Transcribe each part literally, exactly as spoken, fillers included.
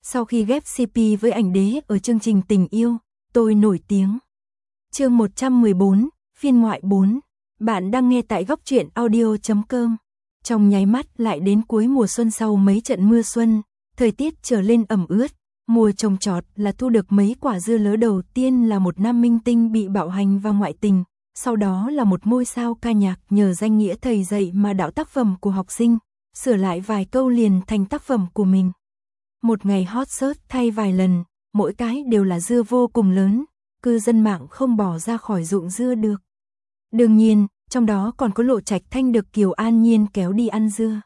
Sau khi ghép xê pê với ảnh đế ở chương trình Tình yêu, tôi nổi tiếng. Chương một trăm mười bốn, phiên ngoại bốn. Bạn đang nghe tại góc truyện audio chấm com. Trong nháy mắt lại đến cuối mùa xuân sau mấy trận mưa xuân, thời tiết trở lên ẩm ướt, mùa trồng trọt là thu được mấy quả dưa lứa. Đầu tiên là một nam minh tinh bị bạo hành và ngoại tình, sau đó là một ngôi sao ca nhạc nhờ danh nghĩa thầy dạy mà đạo tác phẩm của học sinh, sửa lại vài câu liền thành tác phẩm của mình. Một ngày hot search thay vài lần, mỗi cái đều là dưa vô cùng lớn, cư dân mạng không bỏ ra khỏi ruộng dưa được. Đương nhiên, trong đó còn có Lộ Trạch Thanh được Kiều An Nhiên kéo đi ăn dưa.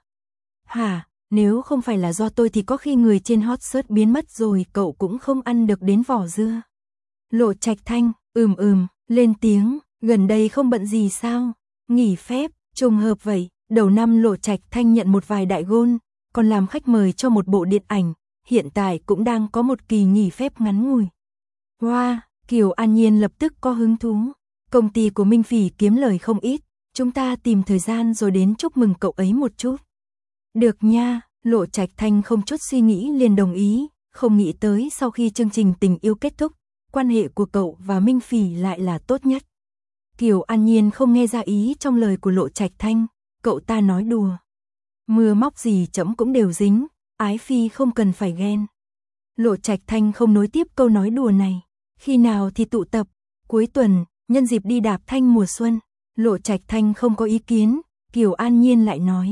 Hả, nếu không phải là do tôi thì có khi người trên hot search biến mất rồi cậu cũng không ăn được đến vỏ dưa. Lộ Trạch Thanh, ừm ừm, lên tiếng, gần đây không bận gì sao? Nghỉ phép, trùng hợp vậy, đầu năm Lộ Trạch Thanh nhận một vài đại gôn, còn làm khách mời cho một bộ điện ảnh, hiện tại cũng đang có một kỳ nghỉ phép ngắn ngủi. Wow, Kiều An Nhiên lập tức có hứng thú. Công ty của Minh Phỉ kiếm lời không ít, chúng ta tìm thời gian rồi đến chúc mừng cậu ấy một chút. Được nha, Lộ Trạch Thanh không chút suy nghĩ liền đồng ý, không nghĩ tới sau khi chương trình Tình yêu kết thúc, quan hệ của cậu và Minh Phỉ lại là tốt nhất. Kiều An Nhiên không nghe ra ý trong lời của Lộ Trạch Thanh, cậu ta nói đùa. Mưa móc gì chấm cũng đều dính, ái phi không cần phải ghen. Lộ Trạch Thanh không nối tiếp câu nói đùa này, khi nào thì tụ tập, cuối tuần, nhân dịp đi đạp thanh mùa xuân. Lộ Trạch Thanh không có ý kiến, Kiều An Nhiên lại nói.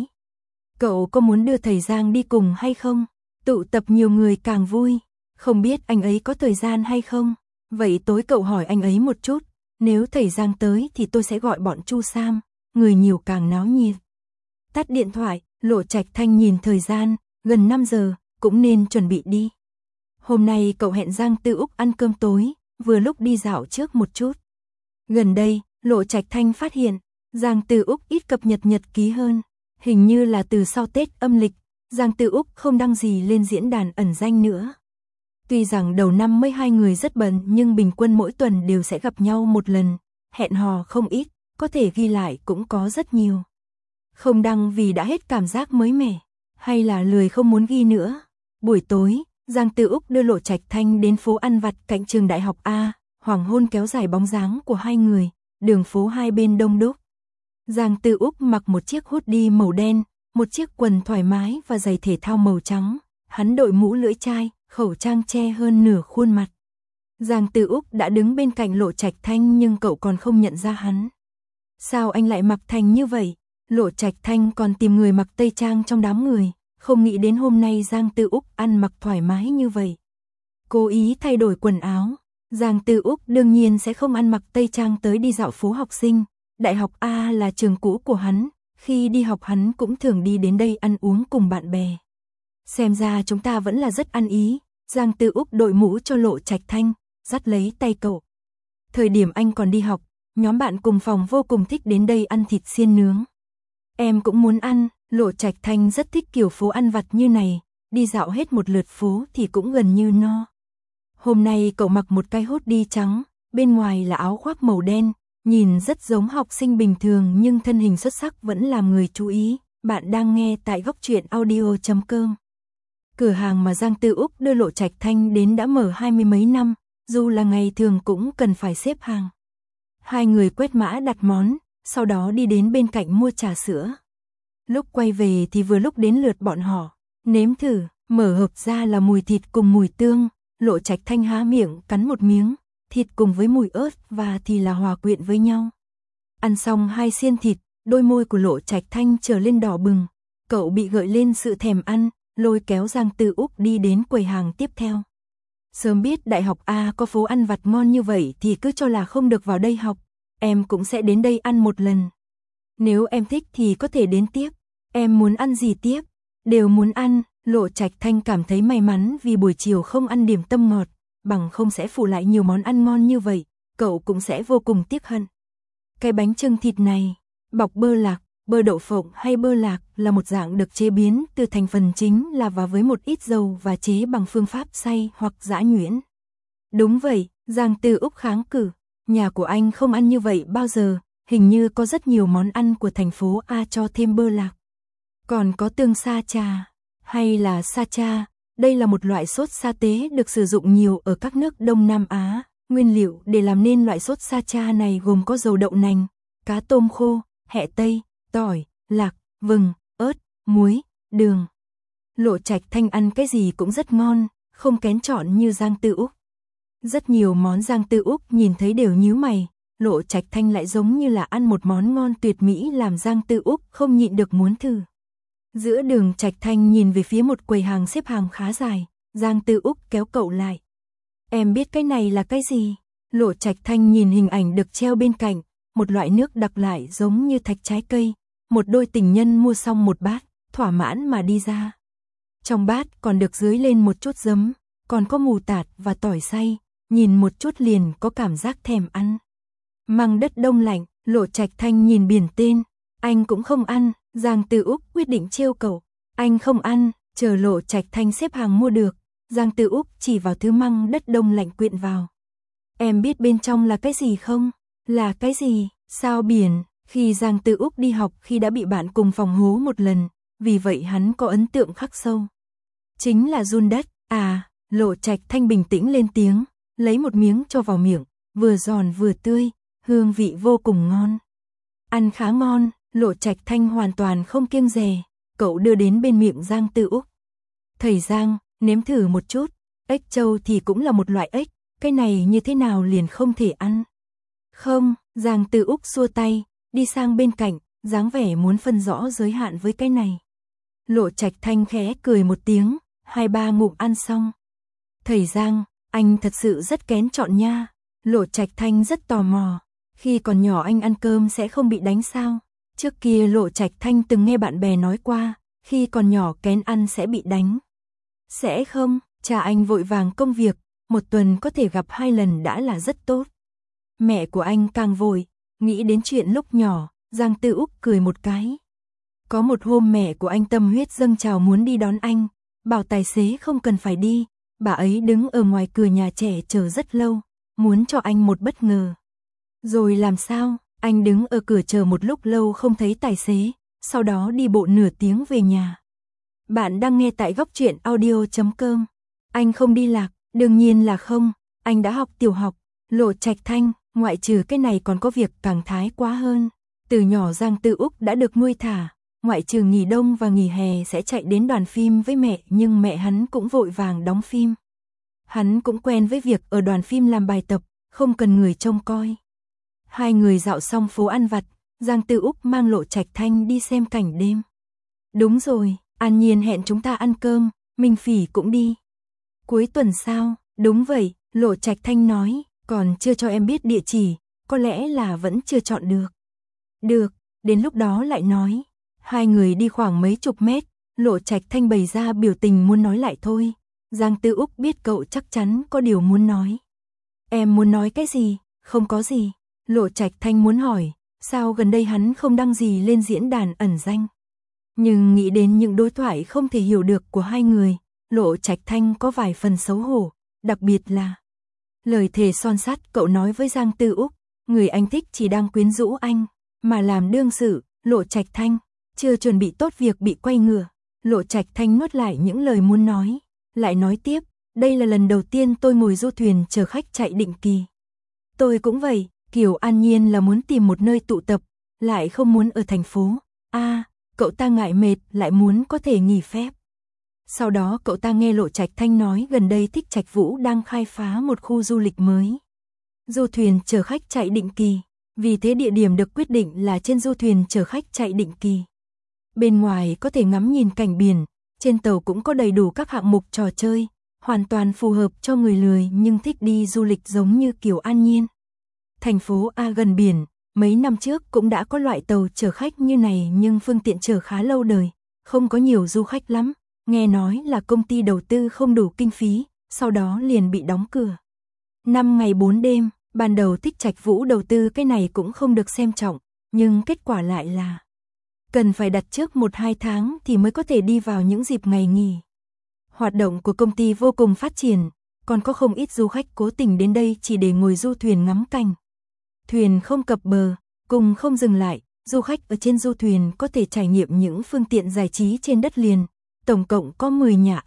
Cậu có muốn đưa thầy Giang đi cùng hay không? Tụ tập nhiều người càng vui, không biết anh ấy có thời gian hay không? Vậy tối cậu hỏi anh ấy một chút, nếu thầy Giang tới thì tôi sẽ gọi bọn Chu Sam, người nhiều càng náo nhiệt. Tắt điện thoại, Lộ Trạch Thanh nhìn thời gian, gần năm giờ, cũng nên chuẩn bị đi. Hôm nay cậu hẹn Giang Tư Úc ăn cơm tối, vừa lúc đi dạo trước một chút. Gần đây, Lộ Trạch Thanh phát hiện, Giang Tư Úc ít cập nhật nhật ký hơn, hình như là từ sau Tết âm lịch, Giang Tư Úc không đăng gì lên diễn đàn ẩn danh nữa. Tuy rằng đầu năm mấy hai người rất bận nhưng bình quân mỗi tuần đều sẽ gặp nhau một lần, hẹn hò không ít, có thể ghi lại cũng có rất nhiều. Không đăng vì đã hết cảm giác mới mẻ, hay là lười không muốn ghi nữa. Buổi tối, Giang Tư Úc đưa Lộ Trạch Thanh đến phố ăn vặt cạnh trường đại học A, hoàng hôn kéo dài bóng dáng của hai người, đường phố hai bên đông đúc. Giang Tư Úc mặc một chiếc hoodie màu đen, một chiếc quần thoải mái và giày thể thao màu trắng, hắn đội mũ lưỡi chai, khẩu trang che hơn nửa khuôn mặt. Giang Tư Úc đã đứng bên cạnh Lộ Trạch Thanh nhưng cậu còn không nhận ra hắn. Sao anh lại mặc thành như vậy? Lộ Trạch Thanh còn tìm người mặc tây trang trong đám người, không nghĩ đến hôm nay Giang Tư Úc ăn mặc thoải mái như vậy. Cố ý thay đổi quần áo, Giang Tư Úc đương nhiên sẽ không ăn mặc tây trang tới đi dạo phố học sinh. Đại học A là trường cũ của hắn, khi đi học hắn cũng thường đi đến đây ăn uống cùng bạn bè. Xem ra chúng ta vẫn là rất ăn ý, Giang Tư Úc đội mũ cho Lộ Trạch Thanh, dắt lấy tay cậu. Thời điểm anh còn đi học, nhóm bạn cùng phòng vô cùng thích đến đây ăn thịt xiên nướng. Em cũng muốn ăn, Lộ Trạch Thanh rất thích kiểu phố ăn vặt như này, đi dạo hết một lượt phố thì cũng gần như no. Hôm nay cậu mặc một cái hoodie trắng, bên ngoài là áo khoác màu đen, nhìn rất giống học sinh bình thường nhưng thân hình xuất sắc vẫn làm người chú ý. Bạn đang nghe tại góc truyện audio chấm com. Cửa hàng mà Giang Tư Úc đưa Lộ Trạch Thanh đến đã mở hai mươi mấy năm, dù là ngày thường cũng cần phải xếp hàng. Hai người quét mã đặt món, sau đó đi đến bên cạnh mua trà sữa. Lúc quay về thì vừa lúc đến lượt bọn họ, nếm thử, mở hộp ra là mùi thịt cùng mùi tương, Lộ Trạch Thanh há miệng cắn một miếng, thịt cùng với mùi ớt và thì là hòa quyện với nhau. Ăn xong hai xiên thịt, đôi môi của Lộ Trạch Thanh trở lên đỏ bừng, cậu bị gợi lên sự thèm ăn, lôi kéo Giang Tư Úc đi đến quầy hàng tiếp theo. Sớm biết đại học A có phố ăn vặt ngon như vậy thì cứ cho là không được vào đây học, em cũng sẽ đến đây ăn một lần. Nếu em thích thì có thể đến tiếp, em muốn ăn gì tiếp, đều muốn ăn. Lộ Trạch Thanh cảm thấy may mắn vì buổi chiều không ăn điểm tâm ngọt, bằng không sẽ phụ lại nhiều món ăn ngon như vậy, cậu cũng sẽ vô cùng tiếc hận. Cái bánh chưng thịt này, bọc bơ lạc, bơ đậu phộng hay bơ lạc là một dạng được chế biến từ thành phần chính là và với một ít dầu và chế bằng phương pháp xay hoặc giã nhuyễn. Đúng vậy, Giang Tư Úc kháng cự, nhà của anh không ăn như vậy bao giờ, hình như có rất nhiều món ăn của thành phố A cho thêm bơ lạc. Còn có tương sa trà, hay là sa cha, Đây là một loại sốt sa tế được sử dụng nhiều ở các nước Đông Nam Á. Nguyên liệu để làm nên loại sốt sa cha này gồm có dầu đậu nành, cá tôm khô, hẹ tây, tỏi, lạc, vừng, ớt, muối, đường. Lộ Trạch Thanh ăn cái gì cũng rất ngon, không kén chọn như Giang Tư Úc. Rất nhiều món Giang Tư Úc nhìn thấy đều nhíu mày, Lộ Trạch Thanh lại giống như là ăn một món ngon tuyệt mỹ làm Giang Tư Úc không nhịn được muốn thử. Giữa đường Trạch Thanh nhìn về phía một quầy hàng xếp hàng khá dài, Giang Tư Úc kéo cậu lại. Em biết cái này là cái gì? Lộ Trạch Thanh nhìn hình ảnh được treo bên cạnh, một loại nước đặc lại giống như thạch trái cây, một đôi tình nhân mua xong một bát, thỏa mãn mà đi ra. Trong bát còn được dưới lên một chút giấm, còn có mù tạt và tỏi xay, nhìn một chút liền có cảm giác thèm ăn. Măng đất đông lạnh, Lộ Trạch Thanh nhìn biển tên, anh cũng không ăn, Giang Tư Úc quyết định trêu cậu, anh không ăn, chờ Lộ Trạch Thanh xếp hàng mua được, Giang Tư Úc chỉ vào thứ măng đất đông lạnh quyện vào. Em biết bên trong là cái gì không? Là cái gì? Sao biển? Khi Giang Tư Úc đi học khi đã bị bạn cùng phòng hố một lần, vì vậy hắn có ấn tượng khắc sâu. Chính là giun đất, à, Lộ Trạch Thanh bình tĩnh lên tiếng, lấy một miếng cho vào miệng, vừa giòn vừa tươi, hương vị vô cùng ngon. Ăn khá ngon, Lộ Trạch Thanh hoàn toàn không kiêng dè, cậu đưa đến bên miệng Giang Tư Úc. Thầy Giang, nếm thử một chút, ếch trâu thì cũng là một loại ếch, cái này như thế nào liền không thể ăn. Không, Giang Tư Úc xua tay, đi sang bên cạnh, dáng vẻ muốn phân rõ giới hạn với cái này. Lộ Trạch Thanh khẽ cười một tiếng, hai ba ngụm ăn xong. Thầy Giang, anh thật sự rất kén chọn nha. Lộ Trạch Thanh rất tò mò, khi còn nhỏ anh ăn cơm sẽ không bị đánh sao? Trước kia Lộ Trạch Thanh từng nghe bạn bè nói qua, khi còn nhỏ kén ăn sẽ bị đánh. Sẽ không, cha anh vội vàng công việc, một tuần có thể gặp hai lần đã là rất tốt. Mẹ của anh càng vội, nghĩ đến chuyện lúc nhỏ, Giang Tư Úc cười một cái. Có một hôm mẹ của anh tâm huyết dâng trào muốn đi đón anh, bảo tài xế không cần phải đi, bà ấy đứng ở ngoài cửa nhà trẻ chờ rất lâu, muốn cho anh một bất ngờ. Rồi làm sao, anh đứng ở cửa chờ một lúc lâu không thấy tài xế, sau đó đi bộ nửa tiếng về nhà. Bạn đang nghe tại góc truyện audio chấm com. Anh không đi lạc, đương nhiên là không, anh đã học tiểu học. Lộ Trạch Thanh, ngoại trừ cái này còn có việc càng thái quá hơn. Từ nhỏ Giang Tư Úc đã được nuôi thả, ngoại trừ nghỉ đông và nghỉ hè sẽ chạy đến đoàn phim với mẹ, nhưng mẹ hắn cũng vội vàng đóng phim. Hắn cũng quen với việc ở đoàn phim làm bài tập, không cần người trông coi. Hai người dạo xong phố ăn vặt, Giang Tư Úc mang Lộ Trạch Thanh đi xem cảnh đêm. Đúng rồi, An Nhiên hẹn chúng ta ăn cơm, Minh Phỉ cũng đi. Cuối tuần sao? Đúng vậy, Lộ Trạch Thanh nói, còn chưa cho em biết địa chỉ, có lẽ là vẫn chưa chọn được. Được, đến lúc đó lại nói. Hai người đi khoảng mấy chục mét, Lộ Trạch Thanh bày ra biểu tình muốn nói lại thôi. Giang Tư Úc biết cậu chắc chắn có điều muốn nói. Em muốn nói cái gì? Không có gì. Lộ Trạch Thanh muốn hỏi, sao gần đây hắn không đăng gì lên diễn đàn ẩn danh. Nhưng nghĩ đến những đối thoại không thể hiểu được của hai người, Lộ Trạch Thanh có vài phần xấu hổ, đặc biệt là lời thề son sắt cậu nói với Giang Tư Úc, người anh thích chỉ đang quyến rũ anh, mà làm đương sự. Lộ Trạch Thanh chưa chuẩn bị tốt việc bị quay ngửa, Lộ Trạch Thanh nuốt lại những lời muốn nói, lại nói tiếp, đây là lần đầu tiên tôi ngồi du thuyền chờ khách chạy định kỳ. Tôi cũng vậy, Kiều An Nhiên là muốn tìm một nơi tụ tập, lại không muốn ở thành phố. A, à, cậu ta ngại mệt, lại muốn có thể nghỉ phép. Sau đó cậu ta nghe Lộ Trạch Thanh nói gần đây Thích Trạch Vũ đang khai phá một khu du lịch mới. Du thuyền chở khách chạy định kỳ, vì thế địa điểm được quyết định là trên du thuyền chở khách chạy định kỳ. Bên ngoài có thể ngắm nhìn cảnh biển, trên tàu cũng có đầy đủ các hạng mục trò chơi, hoàn toàn phù hợp cho người lười nhưng thích đi du lịch giống như Kiều An Nhiên. Thành phố A gần biển, mấy năm trước cũng đã có loại tàu chở khách như này nhưng phương tiện chở khá lâu đời, không có nhiều du khách lắm, nghe nói là công ty đầu tư không đủ kinh phí, sau đó liền bị đóng cửa. Năm ngày bốn đêm, ban đầu Thích Trạch Vũ đầu tư cái này cũng không được xem trọng, nhưng kết quả lại là cần phải đặt trước một hai tháng thì mới có thể đi vào những dịp ngày nghỉ. Hoạt động của công ty vô cùng phát triển, còn có không ít du khách cố tình đến đây chỉ để ngồi du thuyền ngắm cảnh. Thuyền không cập bờ, cùng không dừng lại, du khách ở trên du thuyền có thể trải nghiệm những phương tiện giải trí trên đất liền, tổng cộng có mười nhà ăn,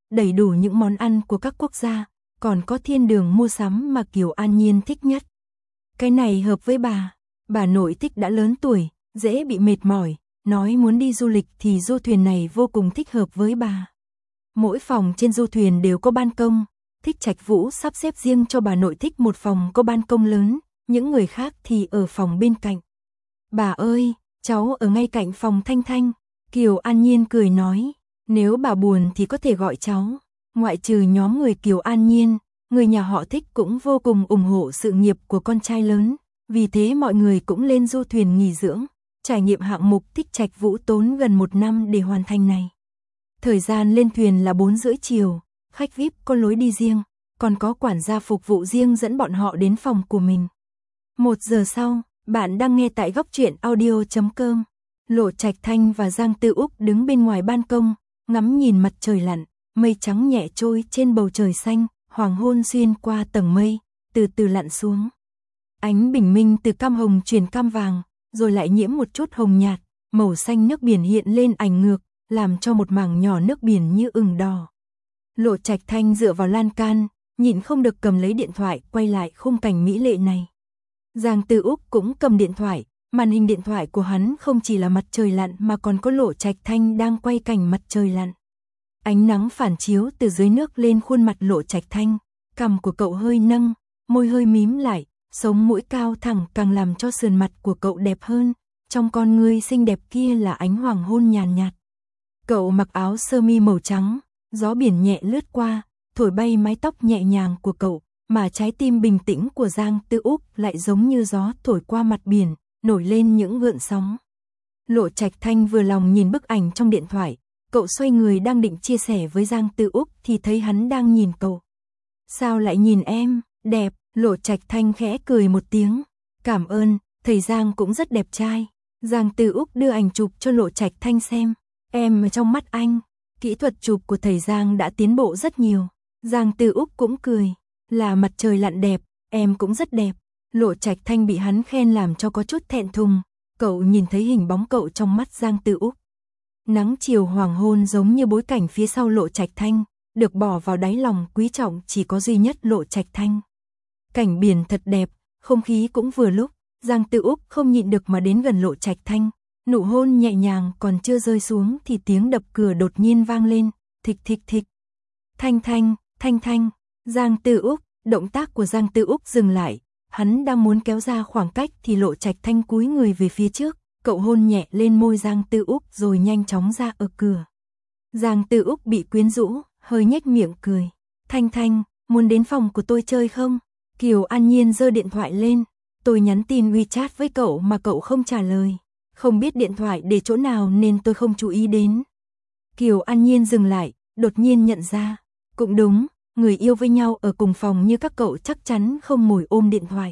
đầy đủ những món ăn của các quốc gia, còn có thiên đường mua sắm mà Kiều An Nhiên thích nhất. Cái này hợp với bà. Bà nội thích đã lớn tuổi, dễ bị mệt mỏi, nói muốn đi du lịch thì du thuyền này vô cùng thích hợp với bà. Mỗi phòng trên du thuyền đều có ban công, Thích Trạch Vũ sắp xếp riêng cho bà nội thích một phòng có ban công lớn, những người khác thì ở phòng bên cạnh. Bà ơi, cháu ở ngay cạnh phòng Thanh Thanh. Kiều An Nhiên cười nói, nếu bà buồn thì có thể gọi cháu. Ngoại trừ nhóm người Kiều An Nhiên, người nhà họ Thích cũng vô cùng ủng hộ sự nghiệp của con trai lớn, vì thế mọi người cũng lên du thuyền nghỉ dưỡng, trải nghiệm hạng mục Thích Trạch Vũ tốn gần một năm để hoàn thành này. Thời gian lên thuyền là bốn rưỡi chiều, khách vi ai pi có lối đi riêng, còn có quản gia phục vụ riêng dẫn bọn họ đến phòng của mình. Một giờ sau, bạn đang nghe tại góc truyện audio chấm com. Lộ Trạch Thanh và Giang Tư Úc đứng bên ngoài ban công, ngắm nhìn mặt trời lặn, mây trắng nhẹ trôi trên bầu trời xanh, hoàng hôn xuyên qua tầng mây, từ từ lặn xuống. Ánh bình minh từ cam hồng chuyển cam vàng, rồi lại nhiễm một chút hồng nhạt, màu xanh nước biển hiện lên ảnh ngược, làm cho một mảng nhỏ nước biển như ửng đỏ. Lộ Trạch Thanh dựa vào lan can, nhịn không được cầm lấy điện thoại quay lại khung cảnh mỹ lệ này. Giang Tư Úc cũng cầm điện thoại, màn hình điện thoại của hắn không chỉ là mặt trời lặn mà còn có Lộ Trạch Thanh đang quay cảnh mặt trời lặn. Ánh nắng phản chiếu từ dưới nước lên khuôn mặt Lộ Trạch Thanh, cằm của cậu hơi nâng, môi hơi mím lại, sống mũi cao thẳng càng làm cho sườn mặt của cậu đẹp hơn, trong con ngươi xinh đẹp kia là ánh hoàng hôn nhàn nhạt. Cậu mặc áo sơ mi màu trắng, gió biển nhẹ lướt qua, thổi bay mái tóc nhẹ nhàng của cậu, mà trái tim bình tĩnh của Giang Tư Úc lại giống như gió thổi qua mặt biển, nổi lên những gợn sóng. Lộ Trạch Thanh vừa lòng nhìn bức ảnh trong điện thoại, cậu xoay người đang định chia sẻ với Giang Tư Úc thì thấy hắn đang nhìn cậu. Sao lại nhìn em, đẹp, Lộ Trạch Thanh khẽ cười một tiếng, cảm ơn, thầy Giang cũng rất đẹp trai. Giang Tư Úc đưa ảnh chụp cho Lộ Trạch Thanh xem, em ở trong mắt anh, kỹ thuật chụp của thầy Giang đã tiến bộ rất nhiều. Giang Tư Úc cũng cười, là mặt trời lặn đẹp, em cũng rất đẹp. Lộ Trạch Thanh bị hắn khen làm cho có chút thẹn thùng, cậu nhìn thấy hình bóng cậu trong mắt Giang Tư Úc. Nắng chiều hoàng hôn giống như bối cảnh phía sau Lộ Trạch Thanh, được bỏ vào đáy lòng quý trọng chỉ có duy nhất Lộ Trạch Thanh. Cảnh biển thật đẹp, không khí cũng vừa lúc, Giang Tư Úc không nhịn được mà đến gần Lộ Trạch Thanh, nụ hôn nhẹ nhàng còn chưa rơi xuống thì tiếng đập cửa đột nhiên vang lên, thịch thịch thịch. Thanh Thanh, Thanh Thanh, Giang Tư Úc, động tác của Giang Tư Úc dừng lại, hắn đang muốn kéo ra khoảng cách thì Lộ Trạch Thanh cúi người về phía trước, cậu hôn nhẹ lên môi Giang Tư Úc rồi nhanh chóng ra ở cửa. Giang Tư Úc bị quyến rũ, hơi nhếch miệng cười. Thanh Thanh, muốn đến phòng của tôi chơi không? Kiều An Nhiên giơ điện thoại lên, tôi nhắn tin WeChat với cậu mà cậu không trả lời. Không biết điện thoại để chỗ nào nên tôi không chú ý đến. Kiều An Nhiên dừng lại, đột nhiên nhận ra. Cũng đúng, người yêu với nhau ở cùng phòng như các cậu chắc chắn không ngồi ôm điện thoại.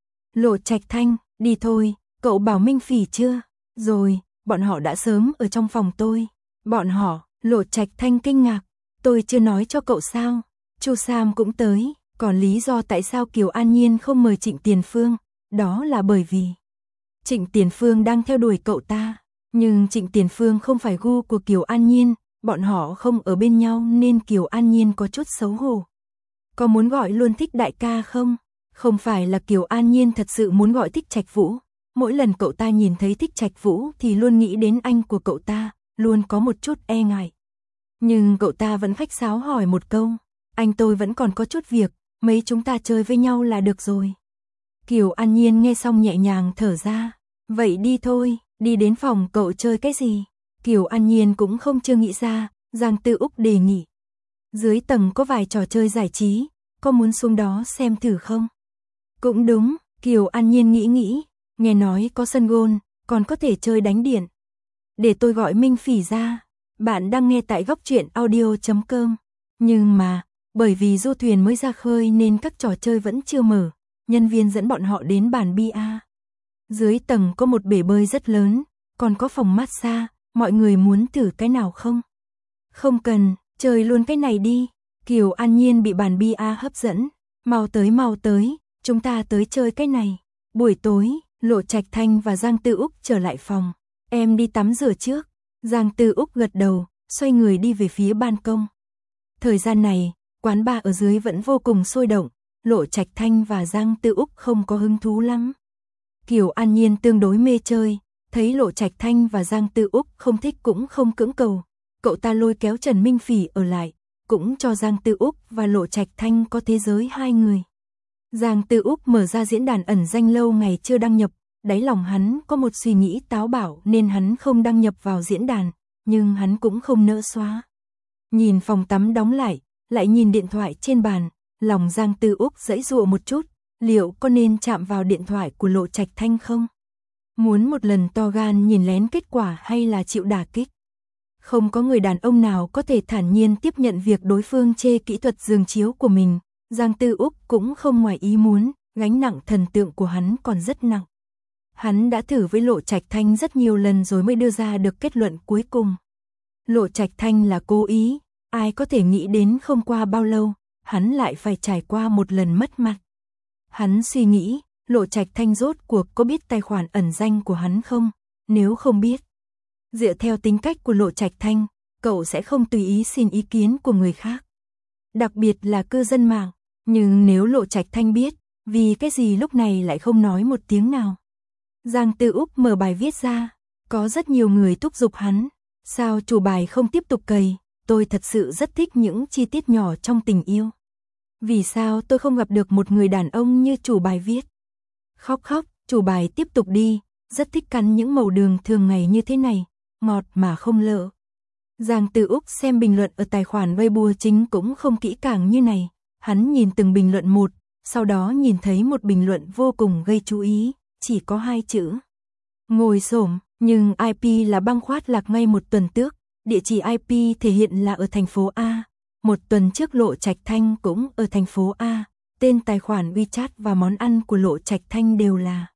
Lộ Trạch Thanh, đi thôi, cậu bảo Minh Phỉ chưa? Rồi, bọn họ đã sớm ở trong phòng tôi. Bọn họ, Lộ Trạch Thanh kinh ngạc. Tôi chưa nói cho cậu sao? Chu Sam cũng tới, còn lý do tại sao Kiều An Nhiên không mời Trịnh Tiền Phương, đó là bởi vì Trịnh Tiền Phương đang theo đuổi cậu ta, nhưng Trịnh Tiền Phương không phải gu của Kiều An Nhiên, bọn họ không ở bên nhau nên Kiều An Nhiên có chút xấu hổ. Có muốn gọi luôn Thích đại ca không? Không phải là Kiều An Nhiên thật sự muốn gọi Thích Trạch Vũ, mỗi lần cậu ta nhìn thấy Thích Trạch Vũ thì luôn nghĩ đến anh của cậu ta, luôn có một chút e ngại. Nhưng cậu ta vẫn khách sáo hỏi một câu, anh tôi vẫn còn có chút việc, mấy chúng ta chơi với nhau là được rồi. Kiều An Nhiên nghe xong nhẹ nhàng thở ra, vậy đi thôi, đi đến phòng cậu chơi cái gì? Kiều An Nhiên cũng không chưa nghĩ ra, Giang Tư Úc đề nghị. Dưới tầng có vài trò chơi giải trí, có muốn xuống đó xem thử không? Cũng đúng, Kiều An Nhiên nghĩ nghĩ, nghe nói có sân gôn, còn có thể chơi đánh điện. Để tôi gọi Minh Phỉ ra, bạn đang nghe tại góc truyện audio chấm com. Nhưng mà, bởi vì du thuyền mới ra khơi nên các trò chơi vẫn chưa mở, nhân viên dẫn bọn họ đến bàn bia. Dưới tầng có một bể bơi rất lớn, còn có phòng massage, mọi người muốn thử cái nào không? Không cần, chơi luôn cái này đi. Kiều An Nhiên bị bàn bia hấp dẫn, mau tới mau tới, chúng ta tới chơi cái này. Buổi tối, Lộ Trạch Thanh và Giang Tư Úc trở lại phòng, em đi tắm rửa trước. Giang Tư Úc gật đầu, xoay người đi về phía ban công. Thời gian này, quán bar ở dưới vẫn vô cùng sôi động, Lộ Trạch Thanh và Giang Tư Úc không có hứng thú lắm. Kiều An Nhiên tương đối mê chơi, thấy Lộ Trạch Thanh và Giang Tư Úc không thích cũng không cưỡng cầu, cậu ta lôi kéo Trần Minh Phỉ ở lại, cũng cho Giang Tư Úc và Lộ Trạch Thanh có thế giới hai người. Giang Tư Úc mở ra diễn đàn ẩn danh lâu ngày chưa đăng nhập, đáy lòng hắn có một suy nghĩ táo bạo nên hắn không đăng nhập vào diễn đàn, nhưng hắn cũng không nỡ xóa. Nhìn phòng tắm đóng lại, lại nhìn điện thoại trên bàn, lòng Giang Tư Úc giãy giụa một chút, liệu có nên chạm vào điện thoại của Lộ Trạch Thanh không? Muốn một lần to gan nhìn lén kết quả hay là chịu đả kích? Không có người đàn ông nào có thể thản nhiên tiếp nhận việc đối phương chê kỹ thuật giường chiếu của mình, Giang Tư Úc cũng không ngoài ý muốn, gánh nặng thần tượng của hắn còn rất nặng. Hắn đã thử với Lộ Trạch Thanh rất nhiều lần rồi mới đưa ra được kết luận cuối cùng. Lộ Trạch Thanh là cố ý, ai có thể nghĩ đến không qua bao lâu, hắn lại phải trải qua một lần mất mặt. Hắn suy nghĩ, Lộ Trạch Thanh rốt cuộc có biết tài khoản ẩn danh của hắn không? Nếu không biết, dựa theo tính cách của Lộ Trạch Thanh, cậu sẽ không tùy ý xin ý kiến của người khác. Đặc biệt là cư dân mạng, nhưng nếu Lộ Trạch Thanh biết, vì cái gì lúc này lại không nói một tiếng nào? Giang Tư Úc mở bài viết ra, có rất nhiều người thúc giục hắn, sao chủ bài không tiếp tục cày, tôi thật sự rất thích những chi tiết nhỏ trong tình yêu. Vì sao tôi không gặp được một người đàn ông như chủ bài viết? Khóc khóc, chủ bài tiếp tục đi, rất thích cắn những màu đường thường ngày như thế này, ngọt mà không lợ. Giang Tư Úc xem bình luận ở tài khoản Weibo chính cũng không kỹ càng như này, hắn nhìn từng bình luận một, sau đó nhìn thấy một bình luận vô cùng gây chú ý, chỉ có hai chữ. Ngồi xổm, nhưng i pê là băng khoát lạc ngay một tuần trước, địa chỉ i pê thể hiện là ở thành phố A. Một tuần trước Lộ Trạch Thanh cũng ở thành phố A, tên tài khoản WeChat và món ăn của Lộ Trạch Thanh đều là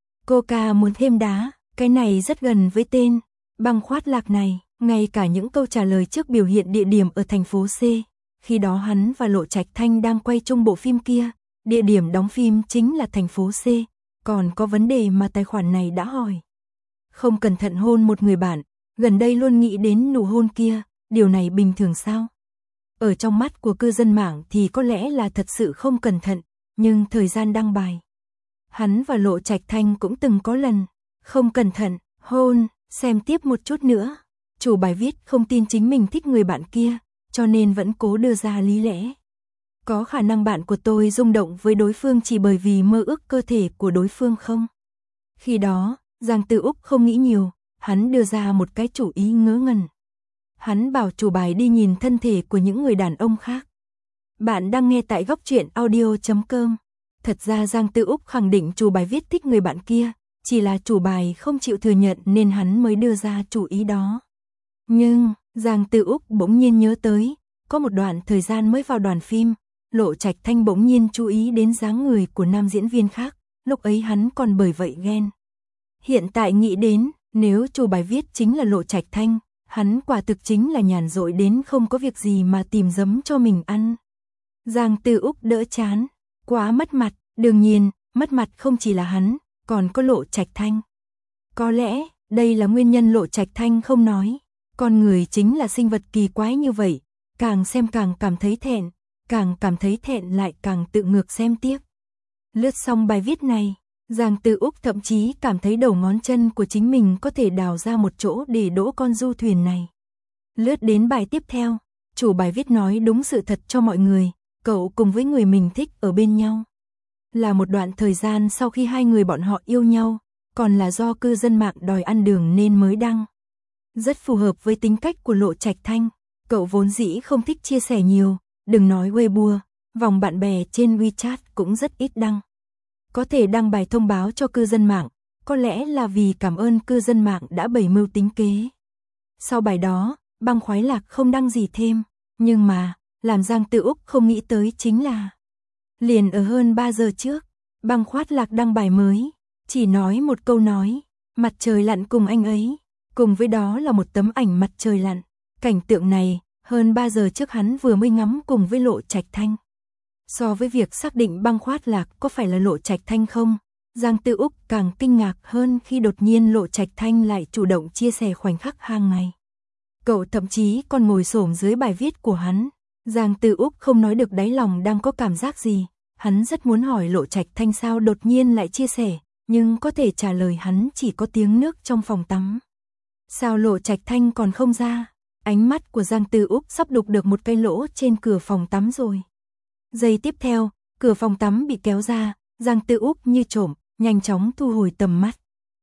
Coca muốn thêm đá, cái này rất gần với tên băng khoát lạc này, ngay cả những câu trả lời trước biểu hiện địa điểm ở thành phố C. Khi đó hắn và Lộ Trạch Thanh đang quay chung bộ phim kia, địa điểm đóng phim chính là thành phố C, còn có vấn đề mà tài khoản này đã hỏi. Không cẩn thận hôn một người bạn, gần đây luôn nghĩ đến nụ hôn kia, điều này bình thường sao? Ở trong mắt của cư dân mạng thì có lẽ là thật sự không cẩn thận, nhưng thời gian đăng bài, hắn và Lộ Trạch Thanh cũng từng có lần không cẩn thận hôn. Xem tiếp một chút nữa, chủ bài viết không tin chính mình thích người bạn kia, cho nên vẫn cố đưa ra lý lẽ. Có khả năng bạn của tôi rung động với đối phương chỉ bởi vì mơ ước cơ thể của đối phương không? Khi đó, Giang Tư Úc không nghĩ nhiều, hắn đưa ra một cái chủ ý ngớ ngẩn. Hắn bảo chủ bài đi nhìn thân thể của những người đàn ông khác. Bạn đang nghe tại góc truyện audio chấm com. Thật ra Giang Tư Úc khẳng định chủ bài viết thích người bạn kia, chỉ là chủ bài không chịu thừa nhận nên hắn mới đưa ra chủ ý đó. Nhưng, Giang Tư Úc bỗng nhiên nhớ tới, có một đoạn thời gian mới vào đoàn phim, Lộ Trạch Thanh bỗng nhiên chú ý đến dáng người của nam diễn viên khác, lúc ấy hắn còn bởi vậy ghen. Hiện tại nghĩ đến, nếu chủ bài viết chính là Lộ Trạch Thanh, hắn quả thực chính là nhàn rỗi đến không có việc gì mà tìm giấm cho mình ăn. Giang Tư Úc đỡ chán, quá mất mặt, đương nhiên, mất mặt không chỉ là hắn, còn có Lộ Trạch Thanh. Có lẽ, đây là nguyên nhân Lộ Trạch Thanh không nói, con người chính là sinh vật kỳ quái như vậy, càng xem càng cảm thấy thẹn, càng cảm thấy thẹn lại càng tự ngược xem tiếp. Lướt xong bài viết này, Giang Tư Úc thậm chí cảm thấy đầu ngón chân của chính mình có thể đào ra một chỗ để đỗ con du thuyền này. Lướt đến bài tiếp theo, chủ bài viết nói đúng sự thật cho mọi người, cậu cùng với người mình thích ở bên nhau. Là một đoạn thời gian sau khi hai người bọn họ yêu nhau, còn là do cư dân mạng đòi ăn đường nên mới đăng. Rất phù hợp với tính cách của Lộ Trạch Thanh, cậu vốn dĩ không thích chia sẻ nhiều, đừng nói Weibo, vòng bạn bè trên WeChat cũng rất ít đăng. Có thể đăng bài thông báo cho cư dân mạng, có lẽ là vì cảm ơn cư dân mạng đã bày mưu tính kế. Sau bài đó, băng khoái lạc không đăng gì thêm, nhưng mà, làm Giang Tư Úc không nghĩ tới chính là liền ở hơn ba giờ trước, băng khoát lạc đăng bài mới, chỉ nói một câu nói, mặt trời lặn cùng anh ấy, cùng với đó là một tấm ảnh mặt trời lặn. Cảnh tượng này, hơn ba giờ trước hắn vừa mới ngắm cùng với Lộ Trạch Thanh. So với việc xác định băng khoát lạc có phải là Lộ Trạch Thanh không, Giang Tư Úc càng kinh ngạc hơn khi đột nhiên Lộ Trạch Thanh lại chủ động chia sẻ khoảnh khắc hàng ngày. Cậu thậm chí còn ngồi xổm dưới bài viết của hắn, Giang Tư Úc không nói được đáy lòng đang có cảm giác gì, hắn rất muốn hỏi Lộ Trạch Thanh sao đột nhiên lại chia sẻ, nhưng có thể trả lời hắn chỉ có tiếng nước trong phòng tắm. Sao Lộ Trạch Thanh còn không ra? Ánh mắt của Giang Tư Úc sắp đục được một cái lỗ trên cửa phòng tắm rồi. Giây tiếp theo, cửa phòng tắm bị kéo ra, Giang Tư Úc như trộm, nhanh chóng thu hồi tầm mắt.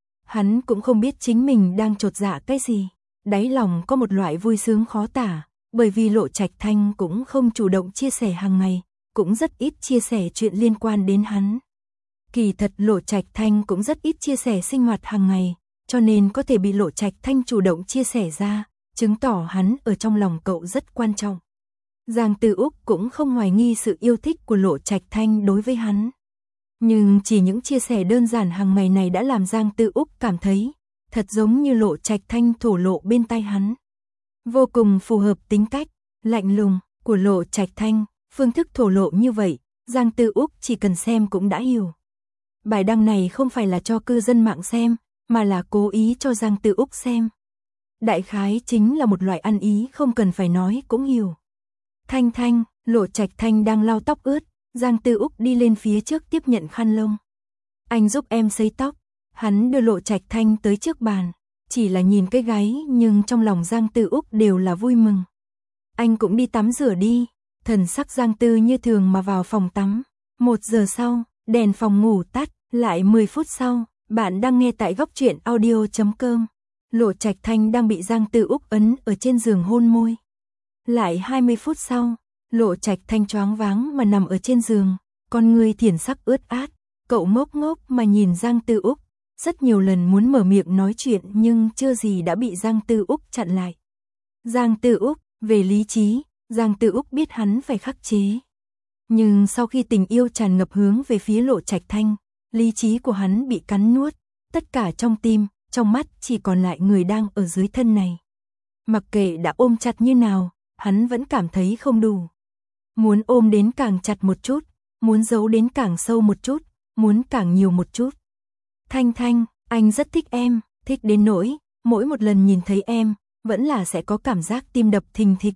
Hắn cũng không biết chính mình đang chột dạ cái gì, đáy lòng có một loại vui sướng khó tả, bởi vì Lộ Trạch Thanh cũng không chủ động chia sẻ hàng ngày, cũng rất ít chia sẻ chuyện liên quan đến hắn. Kỳ thật Lộ Trạch Thanh cũng rất ít chia sẻ sinh hoạt hàng ngày, cho nên có thể bị Lộ Trạch Thanh chủ động chia sẻ ra, chứng tỏ hắn ở trong lòng cậu rất quan trọng. Giang Tư Úc cũng không hoài nghi sự yêu thích của Lộ Trạch Thanh đối với hắn. Nhưng chỉ những chia sẻ đơn giản hàng ngày này đã làm Giang Tư Úc cảm thấy, thật giống như Lộ Trạch Thanh thổ lộ bên tai hắn. Vô cùng phù hợp tính cách, lạnh lùng, của Lộ Trạch Thanh, phương thức thổ lộ như vậy, Giang Tư Úc chỉ cần xem cũng đã hiểu. Bài đăng này không phải là cho cư dân mạng xem, mà là cố ý cho Giang Tư Úc xem. Đại khái chính là một loại ăn ý không cần phải nói cũng hiểu. Thanh Thanh, Lộ Trạch Thanh đang lau tóc ướt, Giang Tư Úc đi lên phía trước tiếp nhận khăn lông. Anh giúp em sấy tóc, hắn đưa Lộ Trạch Thanh tới trước bàn, chỉ là nhìn cái gáy nhưng trong lòng Giang Tư Úc đều là vui mừng. Anh cũng đi tắm rửa đi, thần sắc Giang Tư như thường mà vào phòng tắm. Một giờ sau, đèn phòng ngủ tắt, lại mười phút sau, bạn đang nghe tại góc truyện audio chấm com. Lộ Trạch Thanh đang bị Giang Tư Úc ấn ở trên giường hôn môi. Lại hai mươi phút sau, Lộ Trạch Thanh choáng váng mà nằm ở trên giường, con người thiển sắc ướt át, cậu ngốc ngốc mà nhìn Giang Tư Úc, rất nhiều lần muốn mở miệng nói chuyện nhưng chưa gì đã bị Giang Tư Úc chặn lại. Giang Tư Úc, về lý trí, Giang Tư Úc biết hắn phải khắc chế. Nhưng sau khi tình yêu tràn ngập hướng về phía Lộ Trạch Thanh, lý trí của hắn bị cắn nuốt, tất cả trong tim, trong mắt chỉ còn lại người đang ở dưới thân này. Mặc kệ đã ôm chặt như nào, hắn vẫn cảm thấy không đủ. Muốn ôm đến càng chặt một chút, muốn giấu đến càng sâu một chút, muốn càng nhiều một chút. Thanh Thanh, anh rất thích em, thích đến nỗi, mỗi một lần nhìn thấy em, vẫn là sẽ có cảm giác tim đập thình thịch.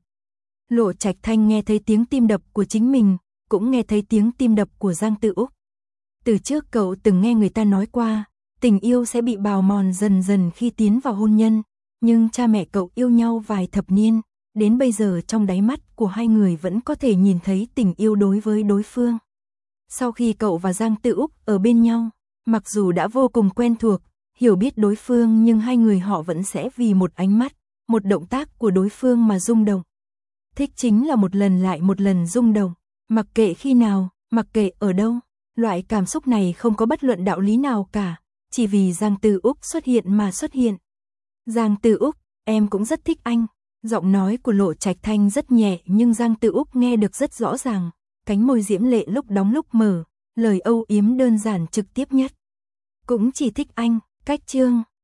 Lộ Trạch Thanh nghe thấy tiếng tim đập của chính mình, cũng nghe thấy tiếng tim đập của Giang Tư Úc. Từ trước cậu từng nghe người ta nói qua, tình yêu sẽ bị bào mòn dần dần khi tiến vào hôn nhân, nhưng cha mẹ cậu yêu nhau vài thập niên, đến bây giờ trong đáy mắt của hai người vẫn có thể nhìn thấy tình yêu đối với đối phương. Sau khi cậu và Giang Tư Úc ở bên nhau, mặc dù đã vô cùng quen thuộc, hiểu biết đối phương nhưng hai người họ vẫn sẽ vì một ánh mắt, một động tác của đối phương mà rung động. Thích chính là một lần lại một lần rung động, mặc kệ khi nào, mặc kệ ở đâu, loại cảm xúc này không có bất luận đạo lý nào cả, chỉ vì Giang Tư Úc xuất hiện mà xuất hiện. Giang Tư Úc, em cũng rất thích anh. Giọng nói của Lộ Trạch Thanh rất nhẹ nhưng Giang Tư Úc nghe được rất rõ ràng, cánh môi diễm lệ lúc đóng lúc mở, lời âu yếm đơn giản trực tiếp nhất. Cũng chỉ thích anh, cách chương